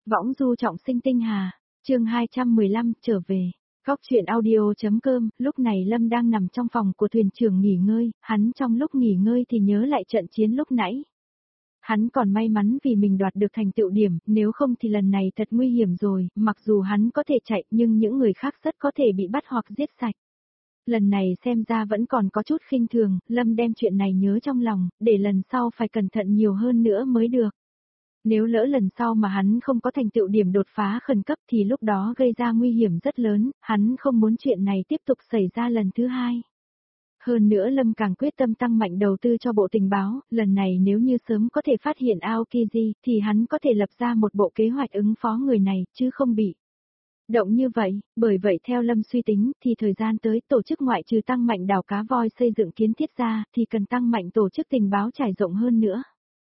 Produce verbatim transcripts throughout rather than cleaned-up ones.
Võng du trọng sinh tinh hà, chương hai trăm mười lăm trở về. Góc chuyện audio.com, lúc này Lâm đang nằm trong phòng của thuyền trưởng nghỉ ngơi, hắn trong lúc nghỉ ngơi thì nhớ lại trận chiến lúc nãy. Hắn còn may mắn vì mình đoạt được thành tựu điểm, nếu không thì lần này thật nguy hiểm rồi, mặc dù hắn có thể chạy nhưng những người khác rất có thể bị bắt hoặc giết sạch. Lần này xem ra vẫn còn có chút khinh thường, Lâm đem chuyện này nhớ trong lòng, để lần sau phải cẩn thận nhiều hơn nữa mới được. Nếu lỡ lần sau mà hắn không có thành tựu điểm đột phá khẩn cấp thì lúc đó gây ra nguy hiểm rất lớn, hắn không muốn chuyện này tiếp tục xảy ra lần thứ hai. Hơn nữa Lâm càng quyết tâm tăng mạnh đầu tư cho bộ tình báo, lần này nếu như sớm có thể phát hiện Aokiji thì hắn có thể lập ra một bộ kế hoạch ứng phó người này, chứ không bị động như vậy. Bởi vậy theo Lâm suy tính thì thời gian tới tổ chức ngoại trừ tăng mạnh đào cá voi xây dựng kiến thiết ra thì cần tăng mạnh tổ chức tình báo trải rộng hơn nữa.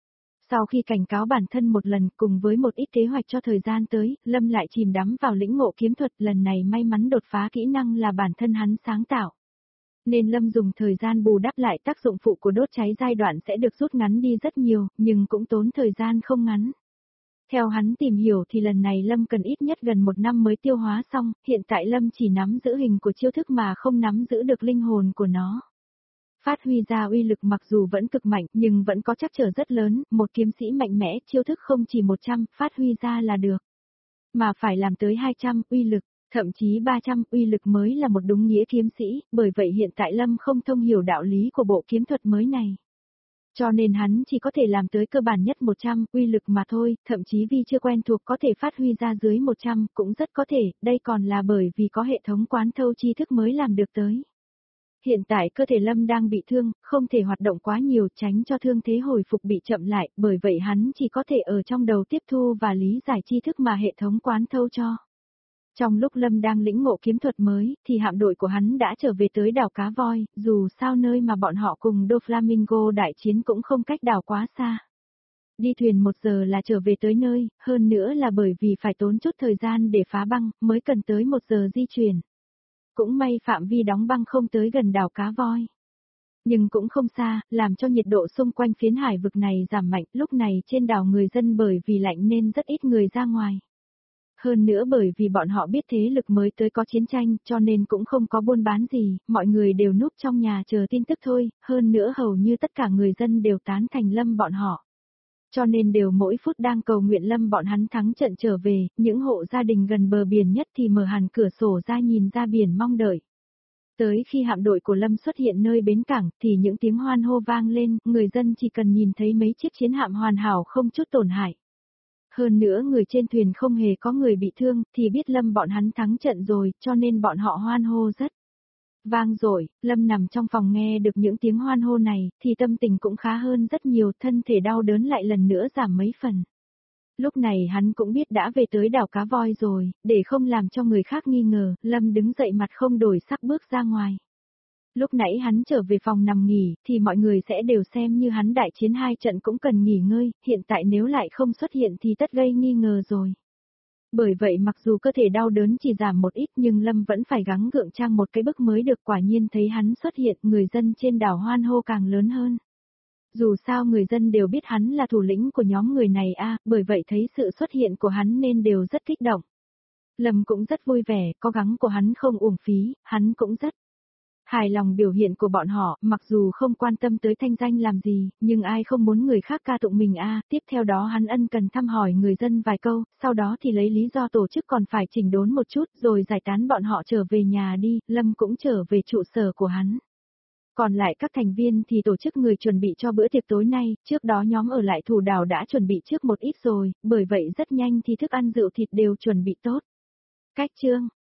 Sau khi cảnh cáo bản thân một lần cùng với một ít kế hoạch cho thời gian tới, Lâm lại chìm đắm vào lĩnh ngộ kiếm thuật, lần này may mắn đột phá kỹ năng là bản thân hắn sáng tạo. Nên Lâm dùng thời gian bù đắp lại tác dụng phụ của đốt cháy, giai đoạn sẽ được rút ngắn đi rất nhiều, nhưng cũng tốn thời gian không ngắn. Theo hắn tìm hiểu thì lần này Lâm cần ít nhất gần một năm mới tiêu hóa xong, hiện tại Lâm chỉ nắm giữ hình của chiêu thức mà không nắm giữ được linh hồn của nó. Phát huy ra uy lực mặc dù vẫn cực mạnh nhưng vẫn có trắc trở rất lớn, một kiếm sĩ mạnh mẽ chiêu thức không chỉ một trăm phát huy ra là được. Mà phải làm tới hai trăm uy lực, thậm chí ba trăm uy lực mới là một đúng nghĩa kiếm sĩ, bởi vậy hiện tại Lâm không thông hiểu đạo lý của bộ kiếm thuật mới này. Cho nên hắn chỉ có thể làm tới cơ bản nhất một trăm uy lực mà thôi, thậm chí vì chưa quen thuộc có thể phát huy ra dưới một trăm cũng rất có thể, đây còn là bởi vì có hệ thống quán thâu tri thức mới làm được tới. Hiện tại cơ thể Lâm đang bị thương, không thể hoạt động quá nhiều tránh cho thương thế hồi phục bị chậm lại, bởi vậy hắn chỉ có thể ở trong đầu tiếp thu và lý giải tri thức mà hệ thống quán thâu cho. Trong lúc Lâm đang lĩnh ngộ kiếm thuật mới, thì hạm đội của hắn đã trở về tới đảo Cá Voi, dù sao nơi mà bọn họ cùng Doflamingo đại chiến cũng không cách đảo quá xa. Đi thuyền một giờ là trở về tới nơi, hơn nữa là bởi vì phải tốn chút thời gian để phá băng, mới cần tới một giờ di chuyển. Cũng may phạm vi đóng băng không tới gần đảo Cá Voi. Nhưng cũng không xa, làm cho nhiệt độ xung quanh phiến hải vực này giảm mạnh, lúc này trên đảo người dân bởi vì lạnh nên rất ít người ra ngoài. Hơn nữa bởi vì bọn họ biết thế lực mới tới có chiến tranh, cho nên cũng không có buôn bán gì, mọi người đều núp trong nhà chờ tin tức thôi, hơn nữa hầu như tất cả người dân đều tán thành Lâm bọn họ. Cho nên đều mỗi phút đang cầu nguyện Lâm bọn hắn thắng trận trở về, những hộ gia đình gần bờ biển nhất thì mở hẳn cửa sổ ra nhìn ra biển mong đợi. Tới khi hạm đội của Lâm xuất hiện nơi bến cảng thì những tiếng hoan hô vang lên, người dân chỉ cần nhìn thấy mấy chiếc chiến hạm hoàn hảo không chút tổn hại. Hơn nữa người trên thuyền không hề có người bị thương thì biết Lâm bọn hắn thắng trận rồi, cho nên bọn họ hoan hô rất vang dội. Lâm nằm trong phòng nghe được những tiếng hoan hô này, thì tâm tình cũng khá hơn rất nhiều, thân thể đau đớn lại lần nữa giảm mấy phần. Lúc này hắn cũng biết đã về tới đảo Cá Voi rồi, để không làm cho người khác nghi ngờ, Lâm đứng dậy mặt không đổi sắc bước ra ngoài. Lúc nãy hắn trở về phòng nằm nghỉ, thì mọi người sẽ đều xem như hắn đại chiến hai trận cũng cần nghỉ ngơi, hiện tại nếu lại không xuất hiện thì tất gây nghi ngờ rồi. Bởi vậy mặc dù cơ thể đau đớn chỉ giảm một ít nhưng Lâm vẫn phải gắng gượng trang một cái bức mới được, quả nhiên thấy hắn xuất hiện, người dân trên đảo hoan hô càng lớn hơn. Dù sao người dân đều biết hắn là thủ lĩnh của nhóm người này a, à, bởi vậy thấy sự xuất hiện của hắn nên đều rất kích động. Lâm cũng rất vui vẻ, cố gắng của hắn không uổng phí, hắn cũng rất hài lòng biểu hiện của bọn họ, mặc dù không quan tâm tới thanh danh làm gì, nhưng ai không muốn người khác ca tụng mình a. À. Tiếp theo đó hắn ân cần thăm hỏi người dân vài câu, sau đó thì lấy lý do tổ chức còn phải chỉnh đốn một chút rồi giải tán bọn họ trở về nhà đi, Lâm cũng trở về trụ sở của hắn. Còn lại các thành viên thì tổ chức người chuẩn bị cho bữa tiệc tối nay, trước đó nhóm ở lại thủ đảo đã chuẩn bị trước một ít rồi, bởi vậy rất nhanh thì thức ăn rượu thịt đều chuẩn bị tốt. Cách chương